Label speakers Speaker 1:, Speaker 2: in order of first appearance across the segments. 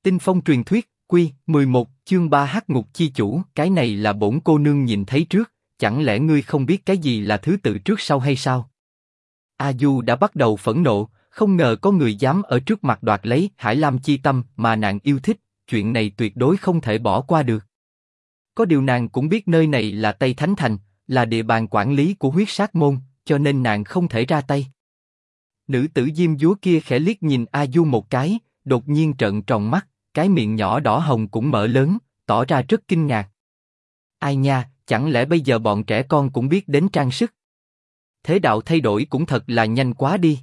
Speaker 1: Tinh phong truyền thuyết, Quy 11, chương 3 Hắc ngục chi chủ. Cái này là bổn cô nương nhìn thấy trước, chẳng lẽ ngươi không biết cái gì là thứ tự trước sau hay sao? A Du đã bắt đầu phẫn nộ, không ngờ có người dám ở trước mặt đoạt lấy Hải Lam chi tâm mà nàng yêu thích, chuyện này tuyệt đối không thể bỏ qua được. Có điều nàng cũng biết nơi này là Tây Thánh Thành, là địa bàn quản lý của huyết sát môn, cho nên nàng không thể ra tay. Nữ tử diêm dúa kia khẽ liếc nhìn A Du một cái, đột nhiên trợn tròn mắt, cái miệng nhỏ đỏ hồng cũng mở lớn, tỏ ra rất kinh ngạc. Ai nha, chẳng lẽ bây giờ bọn trẻ con cũng biết đến trang sức? Thế đạo thay đổi cũng thật là nhanh quá đi.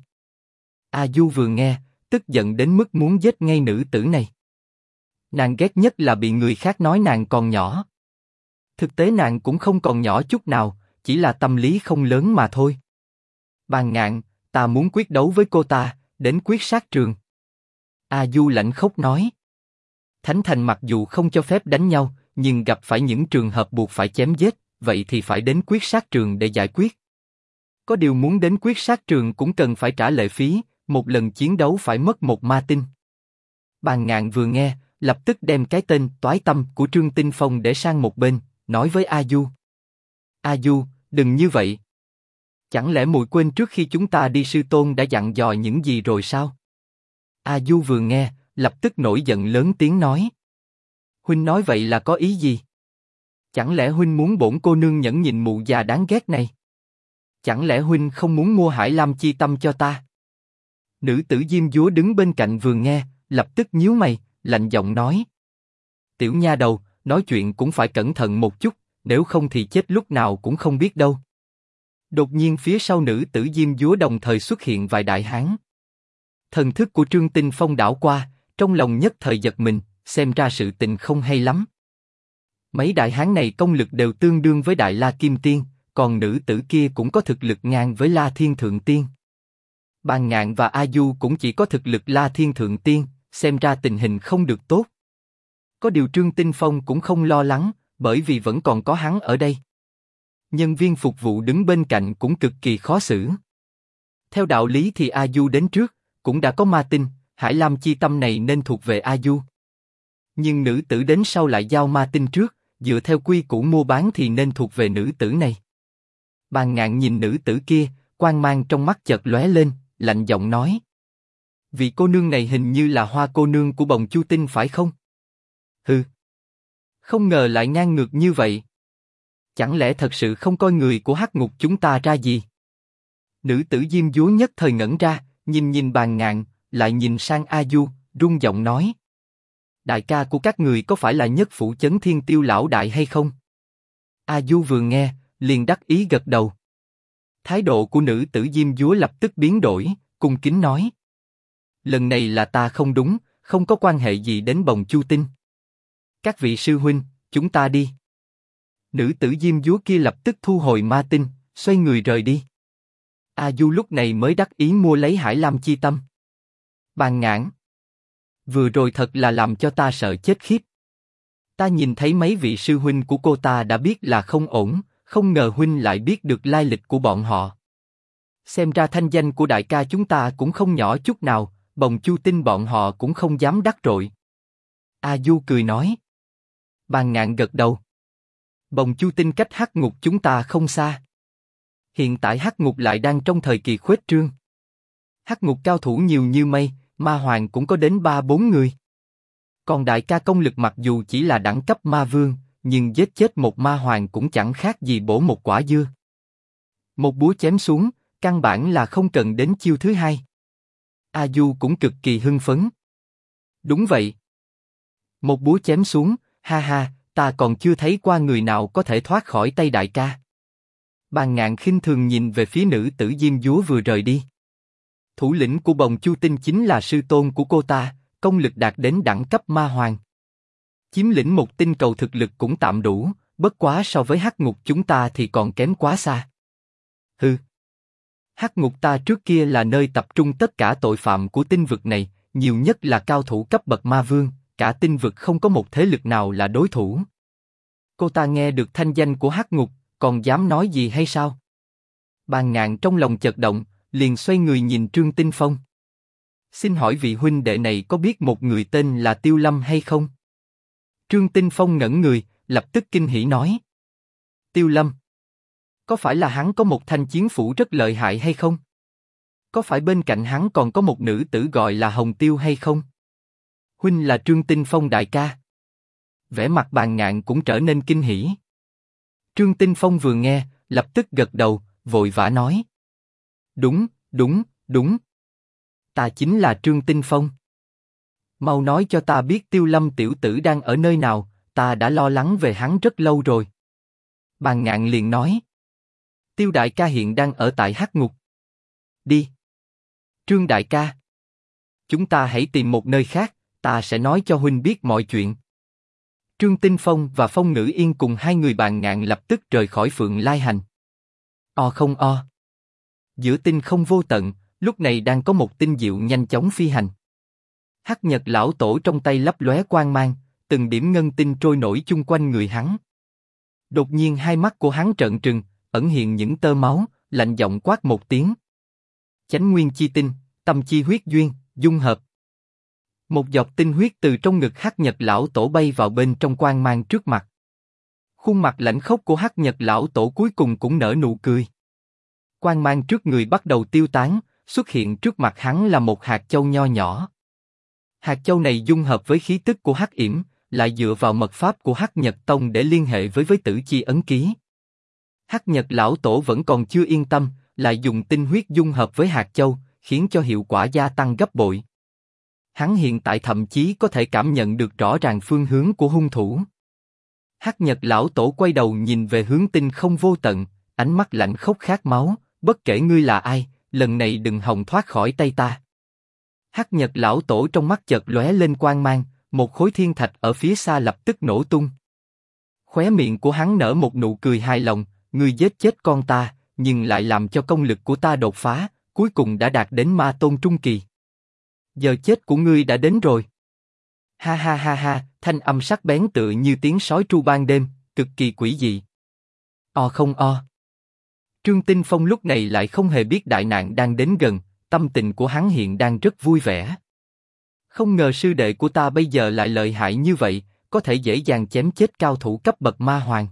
Speaker 1: A Du vừa nghe, tức giận đến mức muốn giết ngay nữ tử này. Nàng ghét nhất là bị người khác nói nàng còn nhỏ. Thực tế nàng cũng không còn nhỏ chút nào, chỉ là tâm lý không lớn mà thôi. Bàn Ngạn, ta muốn quyết đấu với cô ta, đến quyết sát trường. A Du lạnh khốc nói. Thánh Thành mặc dù không cho phép đánh nhau, nhưng gặp phải những trường hợp buộc phải chém giết, vậy thì phải đến quyết sát trường để giải quyết. Có điều muốn đến quyết sát trường cũng cần phải trả lệ phí, một lần chiến đấu phải mất một ma tinh. Bàn Ngạn vừa nghe, lập tức đem cái tên toái tâm của Trương Tinh Phong để sang một bên, nói với A Du. A Du, đừng như vậy. Chẳng lẽ muội quên trước khi chúng ta đi sư tôn đã dặn dò những gì rồi sao? A Du vừa nghe, lập tức nổi giận lớn tiếng nói. Huynh nói vậy là có ý gì? Chẳng lẽ huynh muốn bổn cô nương nhẫn nhịn mụ già đáng ghét này? Chẳng lẽ huynh không muốn mua Hải Lam chi tâm cho ta? Nữ tử diêm dúa đứng bên cạnh vừa nghe, lập tức nhíu mày, lạnh giọng nói. Tiểu nha đầu, nói chuyện cũng phải cẩn thận một chút, nếu không thì chết lúc nào cũng không biết đâu. Đột nhiên phía sau nữ tử diêm dúa đồng thời xuất hiện vài đại hán. Thần thức của Trương Tinh Phong đảo qua, trong lòng nhất thời giật mình, xem ra sự tình không hay lắm. Mấy đại hán này công lực đều tương đương với Đại La Kim Tiên, còn nữ tử kia cũng có thực lực ngang với La Thiên Thượng Tiên. Bàn Ngạn và A Du cũng chỉ có thực lực La Thiên Thượng Tiên, xem ra tình hình không được tốt. Có điều Trương Tinh Phong cũng không lo lắng, bởi vì vẫn còn có hắn ở đây. Nhân viên phục vụ đứng bên cạnh cũng cực kỳ khó xử. Theo đạo lý thì A Du đến trước, cũng đã có ma tinh, Hải Lam chi tâm này nên thuộc về A Du. Nhưng nữ tử đến sau lại giao ma tinh trước, dựa theo quy củ mua bán thì nên thuộc về nữ tử này. Bàn Ngạn nhìn nữ tử kia, quang mang trong mắt chợt lóe lên, lạnh giọng nói. Vị cô nương này hình như là Hoa cô nương của Bồng Chu Tinh phải không? Hừ. Không ngờ lại ngang ngược như vậy. Chẳng lẽ thật sự không coi người của Hắc ngục chúng ta ra gì? Nữ tử diêm dúa nhất thời ngẩn ra, nhìn Bàn Ngạn, lại nhìn sang A Du, run giọng nói. Đại ca của các người có phải là Nhất Phủ Chấn Thiên Tiêu lão đại hay không? A Du vừa nghe, liền đắc ý gật đầu. Thái độ của nữ tử diêm dúa lập tức biến đổi, cung kính nói. Lần này là ta không đúng, không có quan hệ gì đến Bồng Chu Tinh. Các vị sư huynh, chúng ta đi. Nữ tử diêm dúa kia lập tức thu hồi ma tinh, xoay người rời đi. A Du lúc này mới đắc ý mua lấy Hải Lam chi tâm. Bàn Ngạn. Vừa rồi thật là làm cho ta sợ chết khiếp. Ta nhìn thấy mấy vị sư huynh của cô ta đã biết là không ổn, không ngờ huynh lại biết được lai lịch của bọn họ. Xem ra thanh danh của đại ca chúng ta cũng không nhỏ chút nào, Bồng Chu Tinh bọn họ cũng không dám đắc tội. A Du cười nói. Bàn Ngạn gật đầu. Bồng Chu Tinh cách Hắc ngục chúng ta không xa. Hiện tại Hắc ngục lại đang trong thời kỳ khuếch trương. Hắc ngục cao thủ nhiều như mây, ma hoàng cũng có đến 3-4 người. Còn đại ca công lực mặc dù chỉ là đẳng cấp ma vương, nhưng giết chết một ma hoàng cũng chẳng khác gì bổ một quả dưa. Một búa chém xuống, căn bản là không cần đến chiêu thứ hai. A Du cũng cực kỳ hưng phấn. Đúng vậy. Một búa chém xuống, ha ha, ta còn chưa thấy qua người nào có thể thoát khỏi tay đại ca. Bàn Ngạn khinh thường nhìn về phía nữ tử diêm dúa vừa rời đi. Thủ lĩnh của Bồng Chu Tinh chính là sư tôn của cô ta, công lực đạt đến đẳng cấp ma hoàng. Chiếm lĩnh một tinh cầu thực lực cũng tạm đủ, bất quá so với Hắc ngục chúng ta thì còn kém quá xa. Hừ. Hắc ngục ta trước kia là nơi tập trung tất cả tội phạm của tinh vực này, nhiều nhất là cao thủ cấp bậc ma vương, cả tinh vực không có một thế lực nào là đối thủ. Cô ta nghe được thanh danh của Hắc ngục, còn dám nói gì hay sao? Bàn Ngạn trong lòng chợt động, liền xoay người nhìn Trương Tinh Phong. Xin hỏi vị huynh đệ này có biết một người tên là Tiêu Lâm hay không? Trương Tinh Phong ngẩn người, lập tức kinh hỉ nói. Tiêu Lâm? Có phải là hắn có một thanh chiến phủ rất lợi hại hay không? Có phải bên cạnh hắn còn có một nữ tử gọi là Hồng Tiêu hay không? Huynh là Trương Tinh Phong đại ca. Vẻ mặt Bàn Ngạn cũng trở nên kinh hỉ. Trương Tinh Phong vừa nghe, lập tức gật đầu, vội vã nói. Đúng, đúng, đúng. Ta chính là Trương Tinh Phong. Mau nói cho ta biết Tiêu Lâm tiểu tử đang ở nơi nào, ta đã lo lắng về hắn rất lâu rồi. Bàn Ngạn liền nói. Tiêu đại ca hiện đang ở tại Hắc Ngục. Đi. Trương đại ca. Chúng ta hãy tìm một nơi khác, ta sẽ nói cho huynh biết mọi chuyện. Trương Tinh Phong và Phong Ngữ Yên cùng hai người Bàn Ngạn lập tức rời khỏi Phượng Lai Hành. O không o. Giữa tinh không vô tận, lúc này đang có một tinh diệu nhanh chóng phi hành. Hắc Nhật lão tổ trong tay lấp lóe quang mang, từng điểm ngân tinh trôi nổi chung quanh người hắn. Đột nhiên hai mắt của hắn trợn trừng, ẩn hiện những tơ máu, lạnh giọng quát một tiếng. Chánh nguyên chi tinh, tâm chi huyết duyên, dung hợp. Một giọt tinh huyết từ trong ngực Hắc Nhật lão tổ bay vào bên trong quang mang trước mặt. Khuôn mặt lạnh khốc của Hắc Nhật lão tổ cuối cùng cũng nở nụ cười. Quang mang trước người bắt đầu tiêu tán, xuất hiện trước mặt hắn là một hạt châu nho nhỏ. Hạt châu này dung hợp với khí tức của Hắc Yểm, lại dựa vào mật pháp của Hắc Nhật Tông để liên hệ với tử chi ấn ký. Hắc Nhật lão tổ vẫn còn chưa yên tâm, lại dùng tinh huyết dung hợp với hạt châu, khiến cho hiệu quả gia tăng gấp bội. Hắn hiện tại thậm chí có thể cảm nhận được rõ ràng phương hướng của hung thủ. Hắc Nhật lão tổ quay đầu nhìn về hướng tinh không vô tận, ánh mắt lạnh khốc khát máu. Bất kể ngươi là ai, lần này đừng hòng thoát khỏi tay ta. Hắc Nhật lão tổ trong mắt chợt lóe lên quang mang, một khối thiên thạch ở phía xa lập tức nổ tung. Khóe miệng của hắn nở một nụ cười hài lòng, ngươi giết chết con ta, nhưng lại làm cho công lực của ta đột phá, cuối cùng đã đạt đến ma tôn trung kỳ. Giờ chết của ngươi đã đến rồi. Ha ha ha ha, thanh âm sắc bén tựa như tiếng sói tru ban đêm, cực kỳ quỷ dị. O không o. Trương Tinh Phong lúc này lại không hề biết đại nạn đang đến gần, tâm tình của hắn hiện đang rất vui vẻ. Không ngờ sư đệ của ta bây giờ lại lợi hại như vậy, có thể dễ dàng chém chết cao thủ cấp bậc ma hoàng.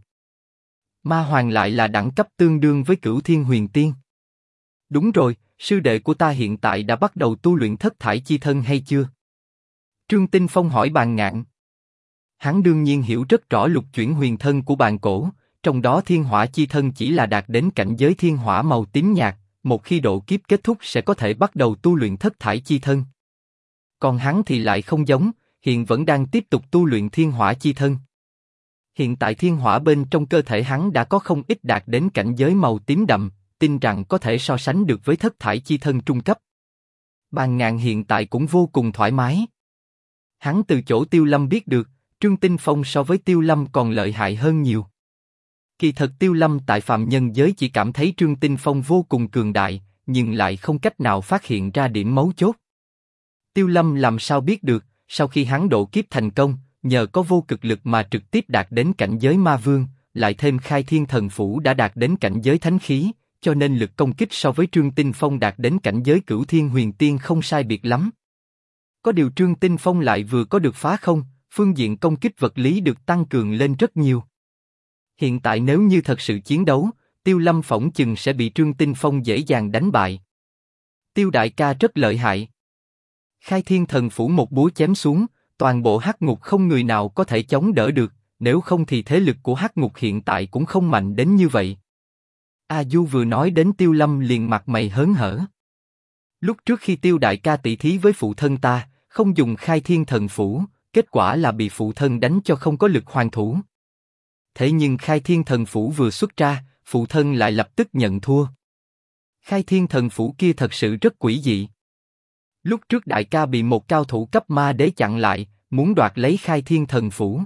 Speaker 1: Ma hoàng lại là đẳng cấp tương đương với Cửu Thiên Huyền Tiên. Đúng rồi, sư đệ của ta hiện tại đã bắt đầu tu luyện thất thải chi thân hay chưa? Trương Tinh Phong hỏi Bàn Ngạn. Hắn đương nhiên hiểu rất rõ lục chuyển huyền thân của Bàn Cổ. Trong đó thiên hỏa chi thân chỉ là đạt đến cảnh giới thiên hỏa màu tím nhạt, một khi độ kiếp kết thúc sẽ có thể bắt đầu tu luyện thất thải chi thân. Còn hắn thì lại không giống, hiện vẫn đang tiếp tục tu luyện thiên hỏa chi thân. Hiện tại thiên hỏa bên trong cơ thể hắn đã có không ít đạt đến cảnh giới màu tím đậm, tin rằng có thể so sánh được với thất thải chi thân trung cấp. Bàn Ngạn hiện tại cũng vô cùng thoải mái. Hắn từ chỗ Tiêu Lâm biết được, Trương Tinh Phong so với Tiêu Lâm còn lợi hại hơn nhiều. Kỳ thật Tiêu Lâm tại phàm nhân giới chỉ cảm thấy Trương Tinh Phong vô cùng cường đại, nhưng lại không cách nào phát hiện ra điểm mấu chốt. Tiêu Lâm làm sao biết được, sau khi hắn độ kiếp thành công, nhờ có vô cực lực mà trực tiếp đạt đến cảnh giới ma vương, lại thêm khai thiên thần phủ đã đạt đến cảnh giới thánh khí, cho nên lực công kích so với Trương Tinh Phong đạt đến cảnh giới Cửu Thiên Huyền Tiên không sai biệt lắm. Có điều Trương Tinh Phong lại vừa có được phá không, phương diện công kích vật lý được tăng cường lên rất nhiều. Hiện tại nếu như thật sự chiến đấu, Tiêu Lâm phỏng chừng sẽ bị Trương Tinh Phong dễ dàng đánh bại. Tiêu đại ca rất lợi hại. Khai thiên thần phủ một búa chém xuống, toàn bộ Hắc Ngục không người nào có thể chống đỡ được, nếu không thì thế lực của Hắc Ngục hiện tại cũng không mạnh đến như vậy. A Du vừa nói đến Tiêu Lâm liền mặt mày hớn hở. Lúc trước khi Tiêu đại ca tỷ thí với phụ thân ta, không dùng khai thiên thần phủ, kết quả là bị phụ thân đánh cho không có lực hoàn thủ. Thế nhưng khai thiên thần phủ vừa xuất ra, phụ thân lại lập tức nhận thua. Khai thiên thần phủ kia thật sự rất quỷ dị. Lúc trước đại ca bị một cao thủ cấp ma đế chặn lại, muốn đoạt lấy khai thiên thần phủ.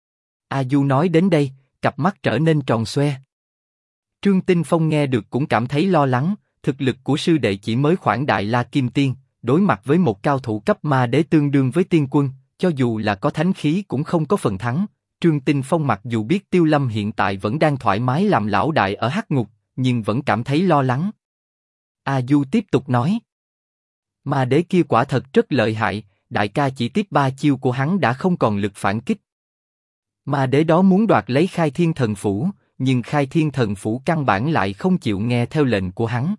Speaker 1: A Du nói đến đây, cặp mắt trở nên tròn xoe. Trương Tinh Phong nghe được cũng cảm thấy lo lắng, thực lực của sư đệ chỉ mới khoảng đại la kim tiên, đối mặt với một cao thủ cấp ma đế tương đương với tiên quân, cho dù là có thánh khí cũng không có phần thắng. Trương Tinh Phong mặc dù biết Tiêu Lâm hiện tại vẫn đang thoải mái làm lão đại ở Hắc Ngục, nhưng vẫn cảm thấy lo lắng. A Du tiếp tục nói. Ma đế kia quả thật rất lợi hại, đại ca chỉ tiếp 3 chiêu của hắn đã không còn lực phản kích. Ma đế đó muốn đoạt lấy Khai Thiên Thần Phủ, nhưng Khai Thiên Thần Phủ căn bản lại không chịu nghe theo lệnh của hắn.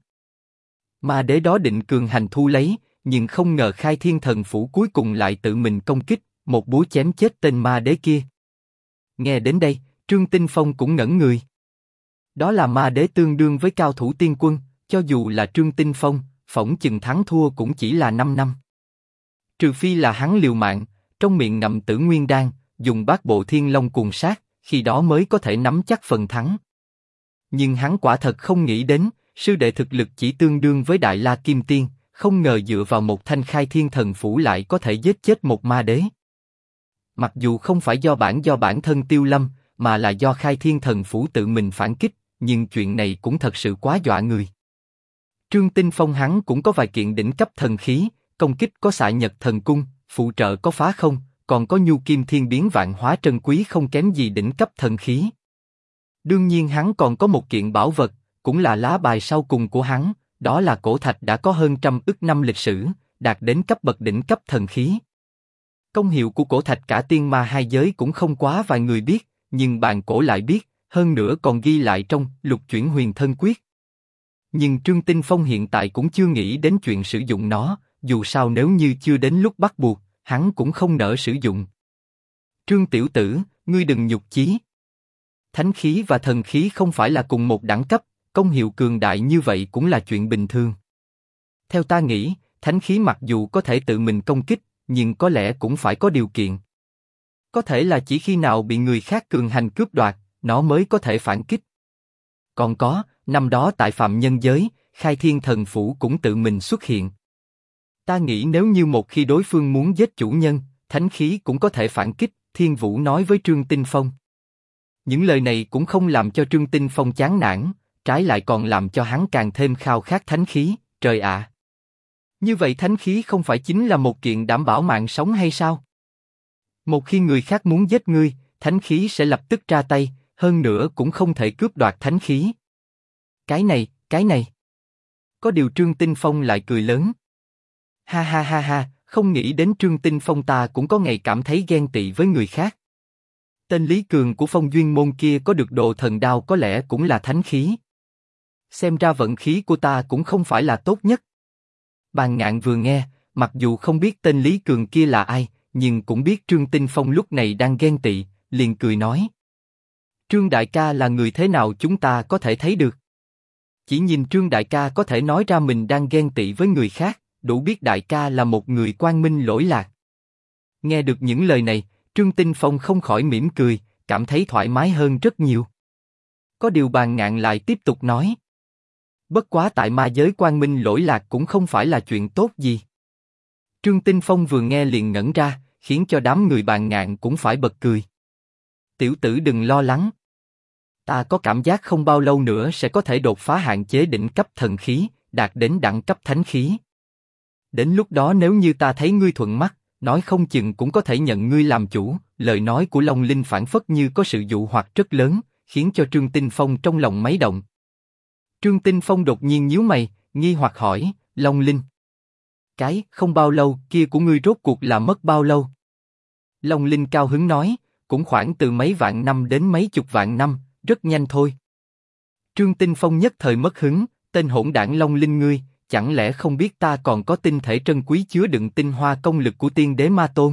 Speaker 1: Ma đế đó định cường hành thu lấy, nhưng không ngờ Khai Thiên Thần Phủ cuối cùng lại tự mình công kích, một búa chém chết tên ma đế kia. Nghe đến đây, Trương Tinh Phong cũng ngẩn người. Đó là ma đế tương đương với cao thủ tiên quân, cho dù là Trương Tinh Phong, phỏng chừng thắng thua cũng chỉ là 5 năm. Trừ phi là hắn liều mạng, trong miệng ngậm Tử Nguyên Đan, dùng Bát Bộ Thiên Long cuồng sát, khi đó mới có thể nắm chắc phần thắng. Nhưng hắn quả thật không nghĩ đến, sư đệ thực lực chỉ tương đương với Đại La Kim Tiên, không ngờ dựa vào một thanh Khai Thiên Thần Phủ lại có thể giết chết một ma đế. Mặc dù không phải do bản thân Tiêu Lâm, mà là do Khai Thiên Thần Phủ tự mình phản kích, nhưng chuyện này cũng thật sự quá dọa người. Trương Tinh Phong hắn cũng có vài kiện đỉnh cấp thần khí, công kích có Xạ Nhật Thần Cung, phụ trợ có Phá Không, còn có Nhu Kim Thiên Biến Vạn Hóa trân quý không kém gì đỉnh cấp thần khí. Đương nhiên hắn còn có một kiện bảo vật, cũng là lá bài sau cùng của hắn, đó là cổ thạch đã có hơn 100 ức năm lịch sử, đạt đến cấp bậc đỉnh cấp thần khí. Công hiệu của cổ thạch cả tiên ma hai giới cũng không quá vài người biết, nhưng bàn cổ lại biết, hơn nữa còn ghi lại trong Lục Chuyển Huyền Thân Quyết. Nhưng Trương Tinh Phong hiện tại cũng chưa nghĩ đến chuyện sử dụng nó, dù sao nếu như chưa đến lúc bắt buộc, hắn cũng không nỡ sử dụng. Trương tiểu tử, ngươi đừng nhục chí. Thánh khí và thần khí không phải là cùng một đẳng cấp, công hiệu cường đại như vậy cũng là chuyện bình thường. Theo ta nghĩ, thánh khí mặc dù có thể tự mình công kích, nhưng có lẽ cũng phải có điều kiện. Có thể là chỉ khi nào bị người khác cường hành cướp đoạt, nó mới có thể phản kích. Còn có, năm đó tại Phạm Nhân Giới, Khai Thiên Thần Phủ cũng tự mình xuất hiện. Ta nghĩ nếu như một khi đối phương muốn giết chủ nhân, thánh khí cũng có thể phản kích, Thiên Vũ nói với Trương Tinh Phong. Những lời này cũng không làm cho Trương Tinh Phong chán nản, trái lại còn làm cho hắn càng thêm khao khát thánh khí, trời ạ! Như vậy thánh khí không phải chính là một kiện đảm bảo mạng sống hay sao? Một khi người khác muốn giết ngươi, thánh khí sẽ lập tức ra tay, hơn nữa cũng không thể cướp đoạt thánh khí. Cái này. Có điều Trương Tinh Phong lại cười lớn. Ha ha ha ha, không nghĩ đến Trương Tinh Phong ta cũng có ngày cảm thấy ghen tị với người khác. Tên Lý Cường của Phong Duyên Môn kia có được đồ thần đao có lẽ cũng là thánh khí. Xem ra vận khí của ta cũng không phải là tốt nhất. Bàn Ngạn vừa nghe, mặc dù không biết tên Lý Cường kia là ai, nhưng cũng biết Trương Tinh Phong lúc này đang ghen tị, liền cười nói. Trương đại ca là người thế nào chúng ta có thể thấy được. Chỉ nhìn Trương đại ca có thể nói ra mình đang ghen tị với người khác, đủ biết đại ca là một người quang minh lỗi lạc. Nghe được những lời này, Trương Tinh Phong không khỏi mỉm cười, cảm thấy thoải mái hơn rất nhiều. Có điều Bàn Ngạn lại tiếp tục nói. Bất quá tại ma giới quang minh lỗi lạc cũng không phải là chuyện tốt gì. Trương Tinh Phong vừa nghe liền ngẩn ra, khiến cho đám người Bàn Ngạn cũng phải bật cười. Tiểu tử đừng lo lắng. Ta có cảm giác không bao lâu nữa sẽ có thể đột phá hạn chế đỉnh cấp thần khí, đạt đến đẳng cấp thánh khí. Đến lúc đó nếu như ta thấy ngươi thuận mắt, nói không chừng cũng có thể nhận ngươi làm chủ. Lời nói của Long Linh phảng phất như có sự dụ hoặc rất lớn, khiến cho Trương Tinh Phong trong lòng máy động. Trương Tinh Phong đột nhiên nhíu mày, nghi hoặc hỏi, Long Linh. Cái không bao lâu kia của ngươi rốt cuộc là mất bao lâu? Long Linh cao hứng nói, cũng khoảng từ mấy vạn năm đến mấy chục vạn năm, rất nhanh thôi. Trương Tinh Phong nhất thời mất hứng, tên hỗn đảng Long Linh ngươi, chẳng lẽ không biết ta còn có tinh thể trân quý chứa đựng tinh hoa công lực của tiên đế Ma Tôn?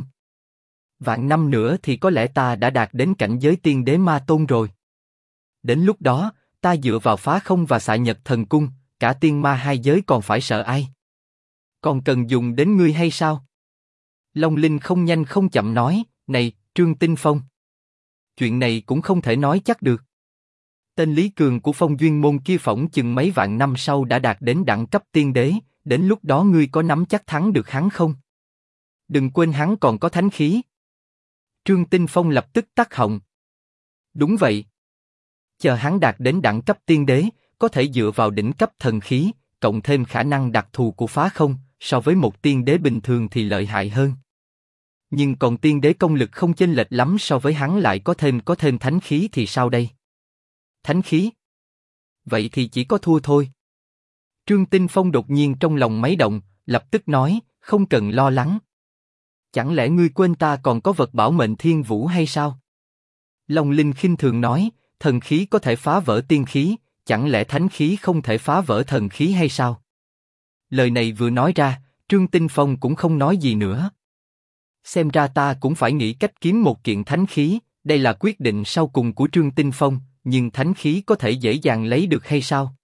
Speaker 1: Vạn năm nữa thì có lẽ ta đã đạt đến cảnh giới tiên đế Ma Tôn rồi. Đến lúc đó, ta dựa vào Phá Không và Xạ Nhật Thần Cung, cả tiên ma hai giới còn phải sợ ai? Còn cần dùng đến ngươi hay sao? Long Linh không nhanh không chậm nói, này, Trương Tinh Phong. Chuyện này cũng không thể nói chắc được. Tên Lý Cường của Phong Duyên Môn kia phỏng chừng mấy vạn năm sau đã đạt đến đẳng cấp tiên đế, đến lúc đó ngươi có nắm chắc thắng được hắn không? Đừng quên hắn còn có thánh khí. Trương Tinh Phong lập tức tắt họng. Đúng vậy. Chờ hắn đạt đến đẳng cấp tiên đế, có thể dựa vào đỉnh cấp thần khí, cộng thêm khả năng đặc thù của Phá Không, so với một tiên đế bình thường thì lợi hại hơn. Nhưng còn tiên đế công lực không chênh lệch lắm so với hắn lại có thêm thánh khí thì sao đây? Thánh khí? Vậy thì chỉ có thua thôi. Trương Tinh Phong đột nhiên trong lòng máy động, lập tức nói, không cần lo lắng. Chẳng lẽ ngươi quên ta còn có vật bảo mệnh thiên vũ hay sao? Long Linh khinh thường nói, thần khí có thể phá vỡ tiên khí, chẳng lẽ thánh khí không thể phá vỡ thần khí hay sao? Lời này vừa nói ra, Trương Tinh Phong cũng không nói gì nữa. Xem ra ta cũng phải nghĩ cách kiếm một kiện thánh khí, đây là quyết định sau cùng của Trương Tinh Phong, nhưng thánh khí có thể dễ dàng lấy được hay sao?